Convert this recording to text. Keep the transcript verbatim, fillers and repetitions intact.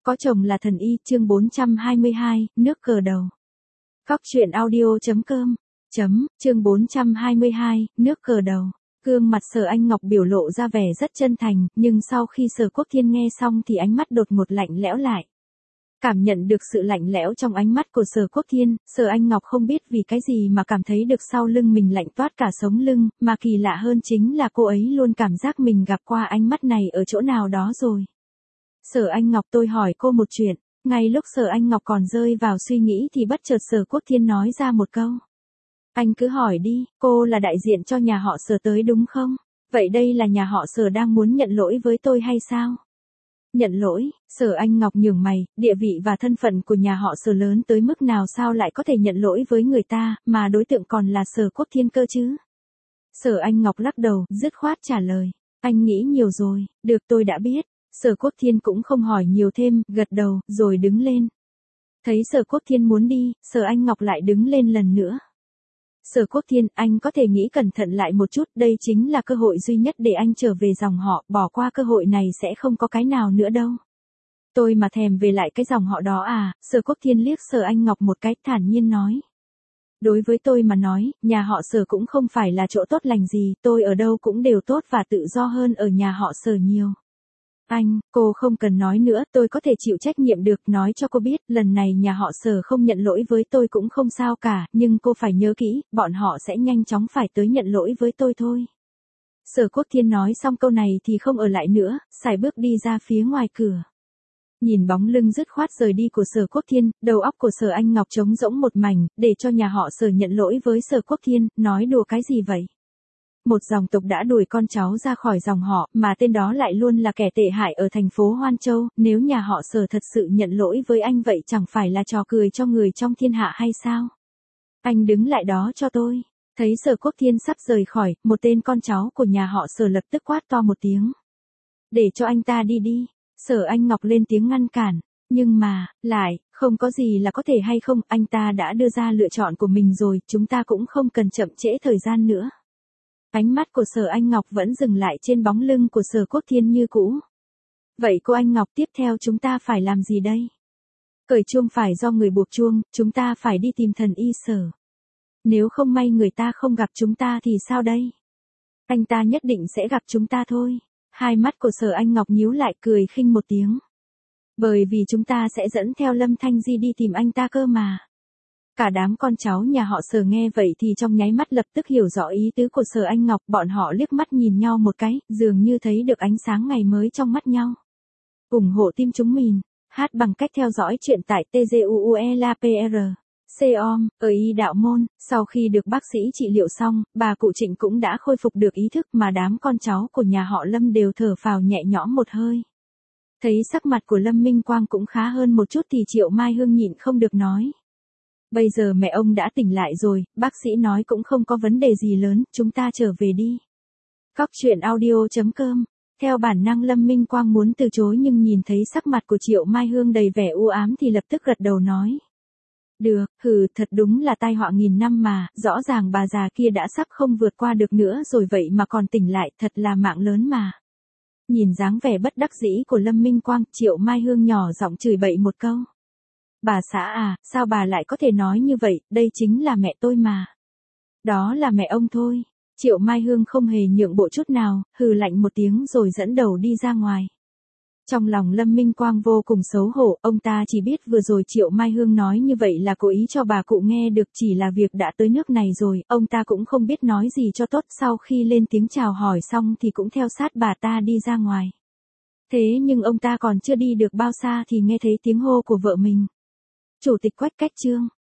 Có chồng là thần y, chương bốn trăm hai mươi hai, nước cờ đầu. Cóc truyện audio chấm com, chấm, chương bốn trăm hai mươi hai, nước cờ đầu. Gương mặt Sở Anh Ngọc biểu lộ ra vẻ rất chân thành, nhưng sau khi Sở Quốc Thiên nghe xong thì ánh mắt đột ngột lạnh lẽo lại. Cảm nhận được sự lạnh lẽo trong ánh mắt của Sở Quốc Thiên, Sở Anh Ngọc không biết vì cái gì mà cảm thấy được sau lưng mình lạnh toát cả sống lưng, mà kỳ lạ hơn chính là cô ấy luôn cảm giác mình gặp qua ánh mắt này ở chỗ nào đó rồi. Sở Anh Ngọc, tôi hỏi cô một chuyện. Ngay lúc Sở Anh Ngọc còn rơi vào suy nghĩ thì bất chợt Sở Quốc Thiên nói ra một câu. Anh cứ hỏi đi, cô là đại diện cho nhà họ Sở tới đúng không? Vậy đây là nhà họ Sở đang muốn nhận lỗi với tôi hay sao? Nhận lỗi? Sở Anh Ngọc nhướng mày, địa vị và thân phận của nhà họ Sở lớn tới mức nào sao lại có thể nhận lỗi với người ta, mà đối tượng còn là Sở Quốc Thiên cơ chứ? Sở Anh Ngọc lắc đầu, dứt khoát trả lời. Anh nghĩ nhiều rồi, được tôi đã biết. Sở Quốc Thiên cũng không hỏi nhiều thêm, gật đầu, rồi đứng lên. Thấy Sở Quốc Thiên muốn đi, Sở Anh Ngọc lại đứng lên lần nữa. Sở Quốc Thiên, anh có thể nghĩ cẩn thận lại một chút, đây chính là cơ hội duy nhất để anh trở về dòng họ, bỏ qua cơ hội này sẽ không có cái nào nữa đâu. Tôi mà thèm về lại cái dòng họ đó à? Sở Quốc Thiên liếc Sở Anh Ngọc một cái, thản nhiên nói. Đối với tôi mà nói, nhà họ Sở cũng không phải là chỗ tốt lành gì, tôi ở đâu cũng đều tốt và tự do hơn ở nhà họ Sở nhiều. Anh, cô không cần nói nữa, tôi có thể chịu trách nhiệm được, nói cho cô biết, lần này nhà họ Sở không nhận lỗi với tôi cũng không sao cả, nhưng cô phải nhớ kỹ, bọn họ sẽ nhanh chóng phải tới nhận lỗi với tôi thôi. Sở Quốc Thiên nói xong câu này thì không ở lại nữa, sải bước đi ra phía ngoài cửa. Nhìn bóng lưng dứt khoát rời đi của Sở Quốc Thiên, đầu óc của Sở Anh Ngọc trống rỗng một mảnh, để cho nhà họ Sở nhận lỗi với Sở Quốc Thiên, nói đùa cái gì vậy? Một dòng tộc đã đuổi con cháu ra khỏi dòng họ, mà tên đó lại luôn là kẻ tệ hại ở thành phố Hoan Châu, nếu nhà họ Sở thật sự nhận lỗi với anh vậy chẳng phải là trò cười cho người trong thiên hạ hay sao? Anh đứng lại đó cho tôi. Thấy Sở Quốc Thiên sắp rời khỏi, một tên con cháu của nhà họ Sở lập tức quát to một tiếng. Để cho anh ta đi đi. Sở Anh Ngọc lên tiếng ngăn cản. Nhưng mà, lại, không có gì là có thể hay không, anh ta đã đưa ra lựa chọn của mình rồi, chúng ta cũng không cần chậm trễ thời gian nữa. Ánh mắt của Sở Anh Ngọc vẫn dừng lại trên bóng lưng của Sở Quốc Thiên như cũ. Vậy cô Anh Ngọc, tiếp theo chúng ta phải làm gì đây? Cởi chuông phải do người buộc chuông, chúng ta phải đi tìm thần y Sở. Nếu không may người ta không gặp chúng ta thì sao đây? Anh ta nhất định sẽ gặp chúng ta thôi. Hai mắt của Sở Anh Ngọc nhíu lại, cười khinh một tiếng. Bởi vì chúng ta sẽ dẫn theo Lâm Thanh Di đi tìm anh ta cơ mà. Cả đám con cháu nhà họ Sở nghe vậy thì trong nháy mắt lập tức hiểu rõ ý tứ của Sở Anh Ngọc, bọn họ liếc mắt nhìn nhau một cái, dường như thấy được ánh sáng ngày mới trong mắt nhau. ủng hộ team chúng mình, hát bằng cách theo dõi truyện tại tê giê u u e lờ pê rờ. Com, ở Y Đạo Môn, sau khi được bác sĩ trị liệu xong, bà cụ Trịnh cũng đã khôi phục được ý thức mà đám con cháu của nhà họ Lâm đều thở phào nhẹ nhõm một hơi. Thấy sắc mặt của Lâm Minh Quang cũng khá hơn một chút thì Triệu Mai Hương nhịn không được nói. Bây giờ mẹ ông đã tỉnh lại rồi, bác sĩ nói cũng không có vấn đề gì lớn, chúng ta trở về đi. Cóc truyện audio chấm com. Theo bản năng Lâm Minh Quang muốn từ chối nhưng nhìn thấy sắc mặt của Triệu Mai Hương đầy vẻ u ám thì lập tức gật đầu nói. Được, hừ, thật đúng là tai họa nghìn năm mà, rõ ràng bà già kia đã sắp không vượt qua được nữa rồi vậy mà còn tỉnh lại, thật là mạng lớn mà. Nhìn dáng vẻ bất đắc dĩ của Lâm Minh Quang, Triệu Mai Hương nhỏ giọng chửi bậy một câu. Bà xã à, sao bà lại có thể nói như vậy, đây chính là mẹ tôi mà. Đó là mẹ ông thôi. Triệu Mai Hương không hề nhượng bộ chút nào, hừ lạnh một tiếng rồi dẫn đầu đi ra ngoài. Trong lòng Lâm Minh Quang vô cùng xấu hổ, ông ta chỉ biết vừa rồi Triệu Mai Hương nói như vậy là cố ý cho bà cụ nghe được, chỉ là việc đã tới nước này rồi, ông ta cũng không biết nói gì cho tốt, sau khi lên tiếng chào hỏi xong thì cũng theo sát bà ta đi ra ngoài. Thế nhưng ông ta còn chưa đi được bao xa thì nghe thấy tiếng hô của vợ mình. Chủ tịch Quách Cách Trương.